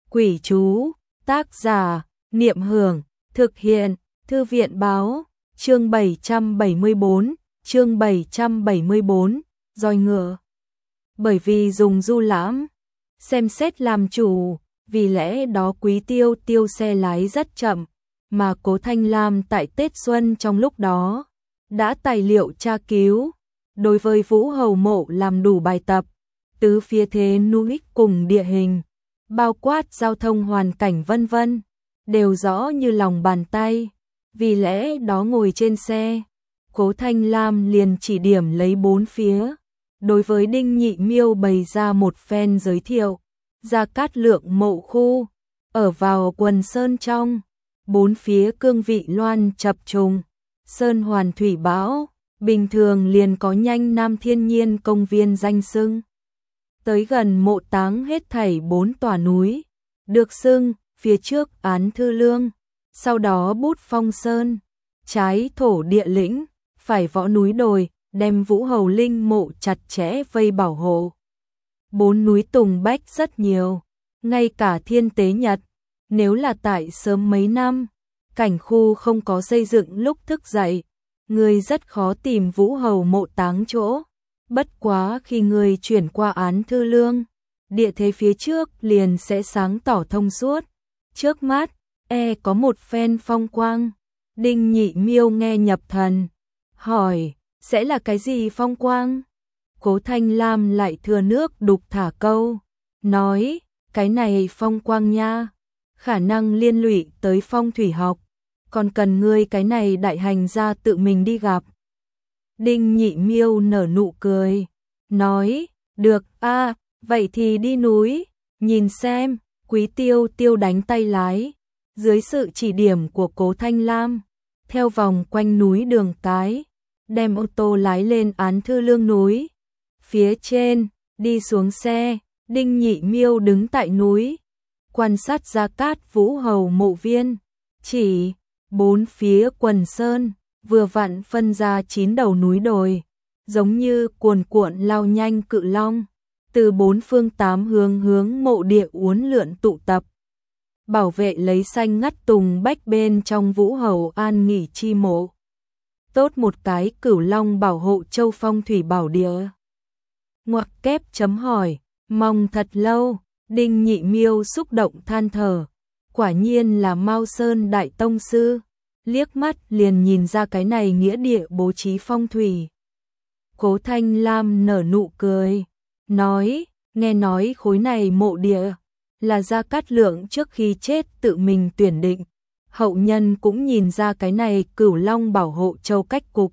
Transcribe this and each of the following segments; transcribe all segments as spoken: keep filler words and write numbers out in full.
Quỷ chú, tác giả, Niệm Hưởng, thực hiện, Thư viện báo, chương bảy trăm bảy mươi tư, chương bảy trăm bảy mươi tư, roi ngựa. Bởi vì dùng du lãm, xem xét làm chủ, vì lẽ đó Quý Tiêu Tiêu xe lái rất chậm, mà Cố Thanh Lam tại Tết Xuân trong lúc đó đã tài liệu tra cứu, đối với Vũ Hầu Mộ làm đủ bài tập, tứ phía thế núi cùng địa hình, bao quát giao thông hoàn cảnh vân vân, đều rõ như lòng bàn tay, vì lẽ đó ngồi trên xe, Cố Thanh Lam liền chỉ điểm lấy bốn phía, đối với Đinh Nhị Miêu bày ra một phen giới thiệu, Gia Cát Lượng mộ khu, ở vào quần sơn trong, bốn phía cương vị loan chập trùng, sơn hoàn thủy bão, bình thường liền có nhanh Nam Thiên Nhiên công viên danh xưng. Tới gần mộ táng hết thảy bốn tòa núi, được xưng, phía trước Án Thư Lương, sau đó Bút Phong Sơn, trái thổ địa lĩnh, phải võ núi đồi, đem Vũ Hầu Linh mộ chặt chẽ vây bảo hộ. Bốn núi tùng bách rất nhiều, ngay cả Thiên Tế Nhật, nếu là tại sớm mấy năm, cảnh khu không có xây dựng lúc thức dậy, người rất khó tìm Vũ Hầu mộ táng chỗ. Bất quá khi người chuyển qua Án Thư Lương, địa thế phía trước liền sẽ sáng tỏ thông suốt. Trước mắt, e có một phen phong quang. Đinh Nhị Miêu nghe nhập thần, hỏi, sẽ là cái gì phong quang? Cố Thanh Lam lại thừa nước đục thả câu, nói, cái này phong quang nha, khả năng liên lụy tới phong thủy học, còn cần ngươi cái này đại hành gia tự mình đi gặp. Đinh Nhị Miêu nở nụ cười, nói, được a, vậy thì đi núi, nhìn xem. Quý Tiêu Tiêu đánh tay lái, dưới sự chỉ điểm của Cố Thanh Lam, theo vòng quanh núi đường cái, đem ô tô lái lên Án Thư Lương núi. Phía trên, đi xuống xe, Đinh Nhị Miêu đứng tại núi, quan sát Gia Cát Vũ Hầu mộ viên, chỉ bốn phía quần sơn, vừa vặn phân ra chín đầu núi đồi, giống như cuồn cuộn lao nhanh cự long, từ bốn phương tám hướng hướng mộ địa uốn lượn tụ tập. Bảo vệ lấy xanh ngắt tùng bách bên trong Vũ Hầu an nghỉ chi mộ. Tốt một cái Cửu Long bảo hộ châu phong thủy bảo địa. Ngoặc kép chấm hỏi, mong thật lâu, Đinh Nhị Miêu xúc động than thở, quả nhiên là Mao Sơn đại tông sư, liếc mắt liền nhìn ra cái này nghĩa địa bố trí phong thủy. Cố Thanh Lam nở nụ cười, nói, nghe nói khối này mộ địa là Gia Cát Lượng trước khi chết tự mình tuyển định, hậu nhân cũng nhìn ra cái này Cửu Long bảo hộ châu cách cục.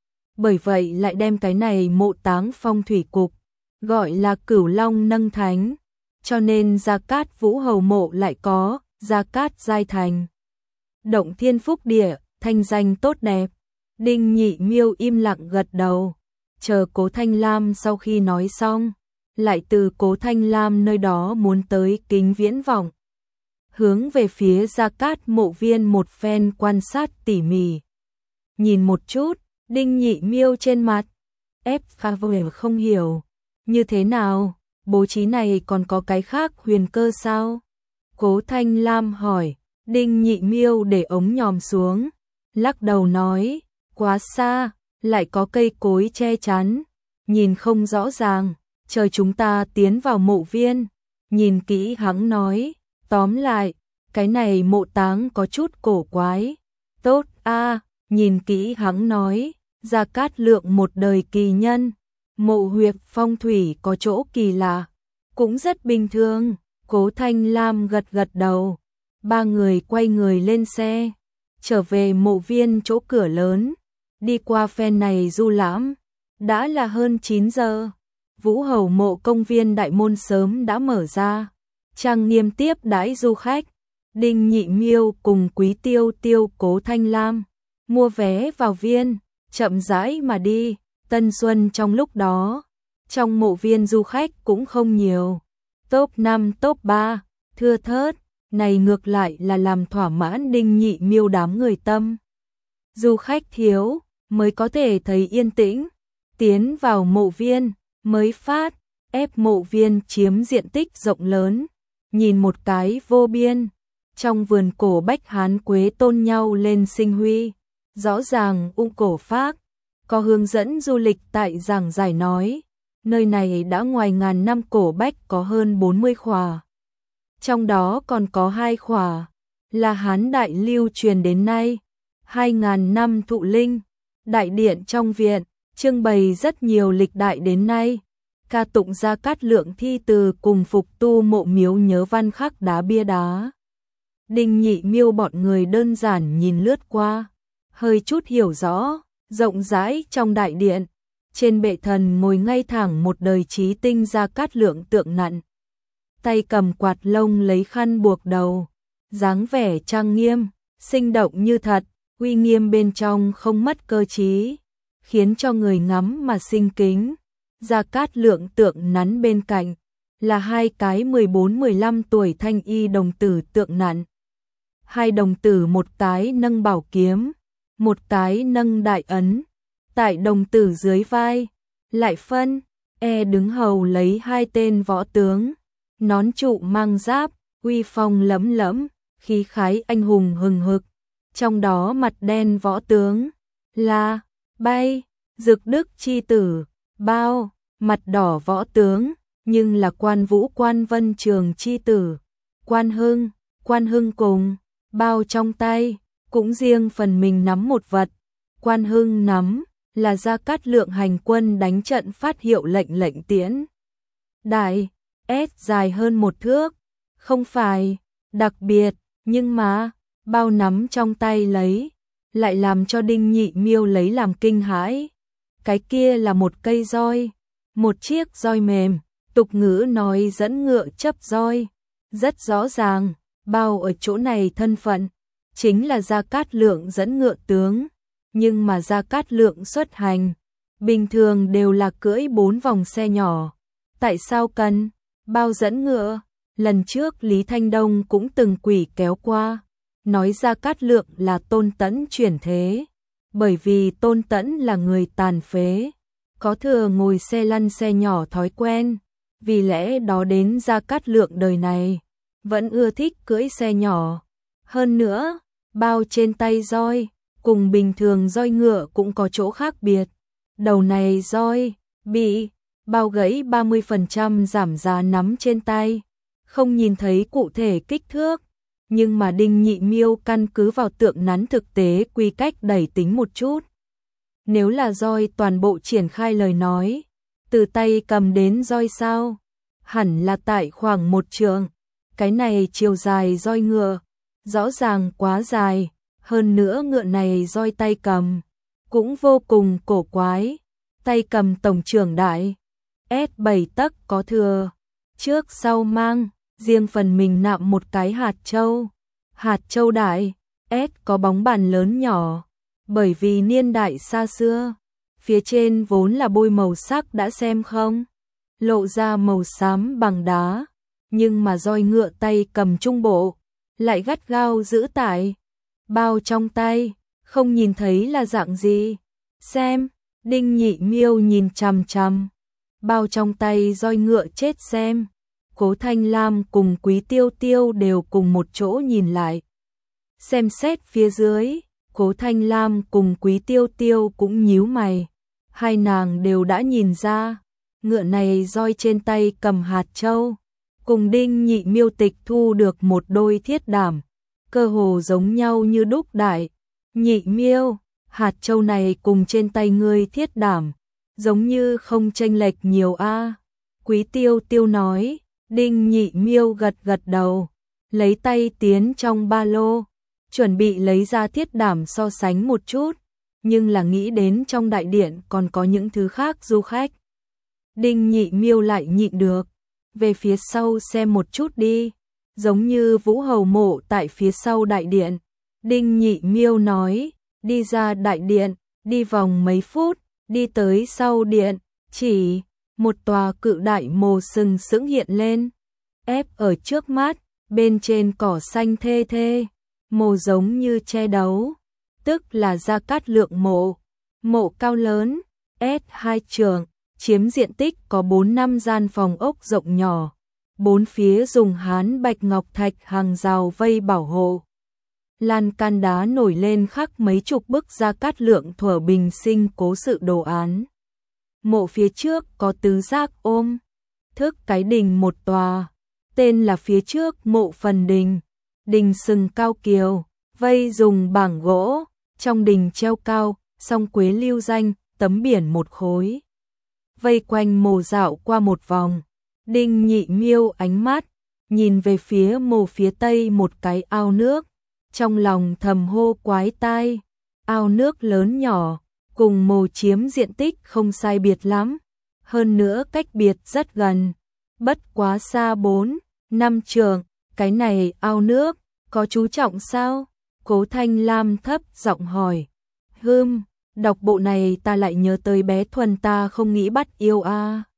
Bởi vậy lại đem cái này mộ táng phong thủy cục, gọi là Cửu Long nâng thánh, cho nên Gia Cát Vũ Hầu mộ lại có Gia Cát Giai Thành. Động thiên phúc địa, thanh danh tốt đẹp. Đinh Nhị Miêu im lặng gật đầu, chờ Cố Thanh Lam sau khi nói xong, lại từ Cố Thanh Lam nơi đó muốn tới kính viễn vọng, hướng về phía Gia Cát mộ viên một phen quan sát tỉ mỉ. Nhìn một chút, Đinh Nhị Miêu trên mặt ép không hiểu, như thế nào, bố trí này còn có cái khác huyền cơ sao? Cố Thanh Lam hỏi. Đinh Nhị Miêu để ống nhòm xuống, lắc đầu nói, quá xa, lại có cây cối che chắn, nhìn không rõ ràng, chờ chúng ta tiến vào mộ viên, nhìn kỹ. Hắn nói, tóm lại, cái này mộ táng có chút cổ quái. Tốt a, nhìn kỹ. Hắn nói, Gia Cát Lượng một đời kỳ nhân, mộ huyệt phong thủy có chỗ kỳ lạ, cũng rất bình thường. Cố Thanh Lam gật gật đầu. Ba người quay người lên xe, trở về mộ viên chỗ cửa lớn, đi qua phen này du lãm, đã là hơn chín giờ. Vũ Hầu mộ công viên đại môn sớm đã mở ra, trang nghiêm tiếp đãi du khách. Đinh Nhị Miêu cùng Quý Tiêu Tiêu Cố Thanh Lam mua vé vào viên, chậm rãi mà đi. Tân xuân trong lúc đó, trong mộ viên du khách cũng không nhiều, top năm top ba, thưa thớt. Này ngược lại là làm thỏa mãn Đinh Nhị Miêu đám người tâm. Du khách thiếu, mới có thể thấy yên tĩnh, tiến vào mộ viên, mới phát, ép mộ viên chiếm diện tích rộng lớn, nhìn một cái vô biên. Trong vườn cổ bách hán quế tôn nhau lên sinh huy, rõ ràng ung cổ phác, có hướng dẫn du lịch tại giảng giải nói, nơi này đã ngoài ngàn năm cổ bách có hơn bốn mươi khỏa. Trong đó còn có hai khỏa, là Hán đại lưu truyền đến nay, hai ngàn năm thụ linh, đại điện trong viện, trưng bày rất nhiều lịch đại đến nay, ca tụng Gia Cát Lượng thi từ cùng phục tu mộ miếu nhớ văn khắc đá bia đá. Đinh Nhị Miêu bọn người đơn giản nhìn lướt qua, hơi chút hiểu rõ, rộng rãi trong đại điện, trên bệ thần ngồi ngay thẳng một đời trí tinh Gia Cát Lượng tượng nặn, tay cầm quạt lông lấy khăn buộc đầu, dáng vẻ trang nghiêm, sinh động như thật, uy nghiêm bên trong không mất cơ trí, khiến cho người ngắm mà sinh kính. Gia Cát Lượng tượng nắn bên cạnh là hai cái mười bốn mười lăm tuổi thanh y đồng tử tượng nặn. Hai đồng tử một cái nâng bảo kiếm, một cái nâng đại ấn, tại đồng tử dưới vai, lại phân, e đứng hầu lấy hai tên võ tướng, nón trụ mang giáp, uy phong lẫm lẫm, khí khái anh hùng hừng hực. Trong đó mặt đen võ tướng là Bay, Dực Đức chi tử, Bao, mặt đỏ võ tướng, nhưng là Quan Vũ Quan Vân Trường chi tử, Quan Hưng, Quan Hưng cùng Bao trong tay, cũng riêng phần mình nắm một vật. Quan Hưng nắm là Gia Cát Lượng hành quân đánh trận phát hiệu lệnh lệnh tiễn. Đại, S dài hơn một thước, không phải đặc biệt, nhưng mà Bao nắm trong tay lấy, lại làm cho Đinh Nhị Miêu lấy làm kinh hãi. Cái kia là một cây roi, một chiếc roi mềm, tục ngữ nói dẫn ngựa chấp roi. Rất rõ ràng, Bao ở chỗ này thân phận, chính là Gia Cát Lượng dẫn ngựa tướng. Nhưng mà Gia Cát Lượng xuất hành, bình thường đều là cưỡi bốn vòng xe nhỏ. Tại sao cần Bao dẫn ngựa? Lần trước Lý Thanh Đông cũng từng quỷ kéo qua, nói Gia Cát Lượng là Tôn Tẫn chuyển thế, bởi vì Tôn Tẫn là người tàn phế, có thừa ngồi xe lăn xe nhỏ thói quen, vì lẽ đó đến Gia Cát Lượng đời này vẫn ưa thích cưỡi xe nhỏ. Hơn nữa, Bao trên tay roi cùng bình thường roi ngựa cũng có chỗ khác biệt. Đầu này roi bị Bao gãy ba mươi phần trăm giảm giá nắm trên tay, không nhìn thấy cụ thể kích thước, nhưng mà Đinh Nhị Miêu căn cứ vào tượng nắn thực tế quy cách đẩy tính một chút. Nếu là roi toàn bộ triển khai lời nói, từ tay cầm đến roi sao, hẳn là tại khoảng một trượng. Cái này chiều dài roi ngựa, rõ ràng quá dài, hơn nữa ngựa này roi tay cầm, cũng vô cùng cổ quái, tay cầm tổng trưởng đại, S bảy tấc có thừa, trước sau mang, riêng phần mình nạm một cái hạt châu, hạt châu đại, S có bóng bàn lớn nhỏ, bởi vì niên đại xa xưa, phía trên vốn là bôi màu sắc đã xem không, lộ ra màu xám bằng đá, nhưng mà roi ngựa tay cầm trung bộ, lại gắt gao giữ tại Bao trong tay, không nhìn thấy là dạng gì. Xem, Đinh Nhị Miêu nhìn chằm chằm Bao trong tay roi ngựa chết xem. Cố Thanh Lam cùng Quý Tiêu Tiêu đều cùng một chỗ nhìn lại. Xem xét phía dưới, Cố Thanh Lam cùng Quý Tiêu Tiêu cũng nhíu mày. Hai nàng đều đã nhìn ra, ngựa này roi trên tay cầm hạt châu, cùng Đinh Nhị Miêu tịch thu được một đôi thiết đảm, cơ hồ giống nhau như đúc đại. Nhị Miêu, hạt châu này cùng trên tay ngươi thiết đảm, giống như không chênh lệch nhiều a. Quý Tiêu Tiêu nói. Đinh Nhị Miêu gật gật đầu, lấy tay tiến trong ba lô, chuẩn bị lấy ra thiết đảm so sánh một chút, nhưng là nghĩ đến trong đại điện còn có những thứ khác du khách. Đinh Nhị Miêu lại nhịn được, về phía sau xem một chút đi, giống như Vũ Hầu mộ tại phía sau đại điện. Đinh Nhị Miêu nói, đi ra đại điện, đi vòng mấy phút, đi tới sau điện, chỉ một tòa cự đại mồ sừng sững hiện lên, ép ở trước mắt, bên trên cỏ xanh thê thê, mồ giống như che đấu, tức là Gia Cát Lượng mộ. Mộ cao lớn, S hai trượng, chiếm diện tích có bốn năm gian phòng ốc rộng nhỏ, bốn phía dùng hán bạch ngọc thạch hàng rào vây bảo hộ. Lan can đá nổi lên khắc mấy chục bức Gia Cát Lượng thuở bình sinh cố sự đồ án. Mộ phía trước có tứ giác ôm thức cái đình một tòa, tên là phía trước mộ phần đình. Đình sừng cao kiều, vây dùng bảng gỗ, trong đình treo cao, song quế lưu danh, tấm biển một khối. Vây quanh mồ dạo qua một vòng, Đinh Nhị Miêu ánh mắt, nhìn về phía mồ phía tây một cái ao nước, trong lòng thầm hô quái tai, ao nước lớn nhỏ, cùng mồ chiếm diện tích không sai biệt lắm, hơn nữa cách biệt rất gần, bất quá xa bốn, năm trượng, cái này ao nước, có chú trọng sao? Cố Thanh Lam thấp giọng hỏi. Hừm, đọc bộ này ta lại nhớ tới bé Thuần ta không nghĩ bắt yêu a. À.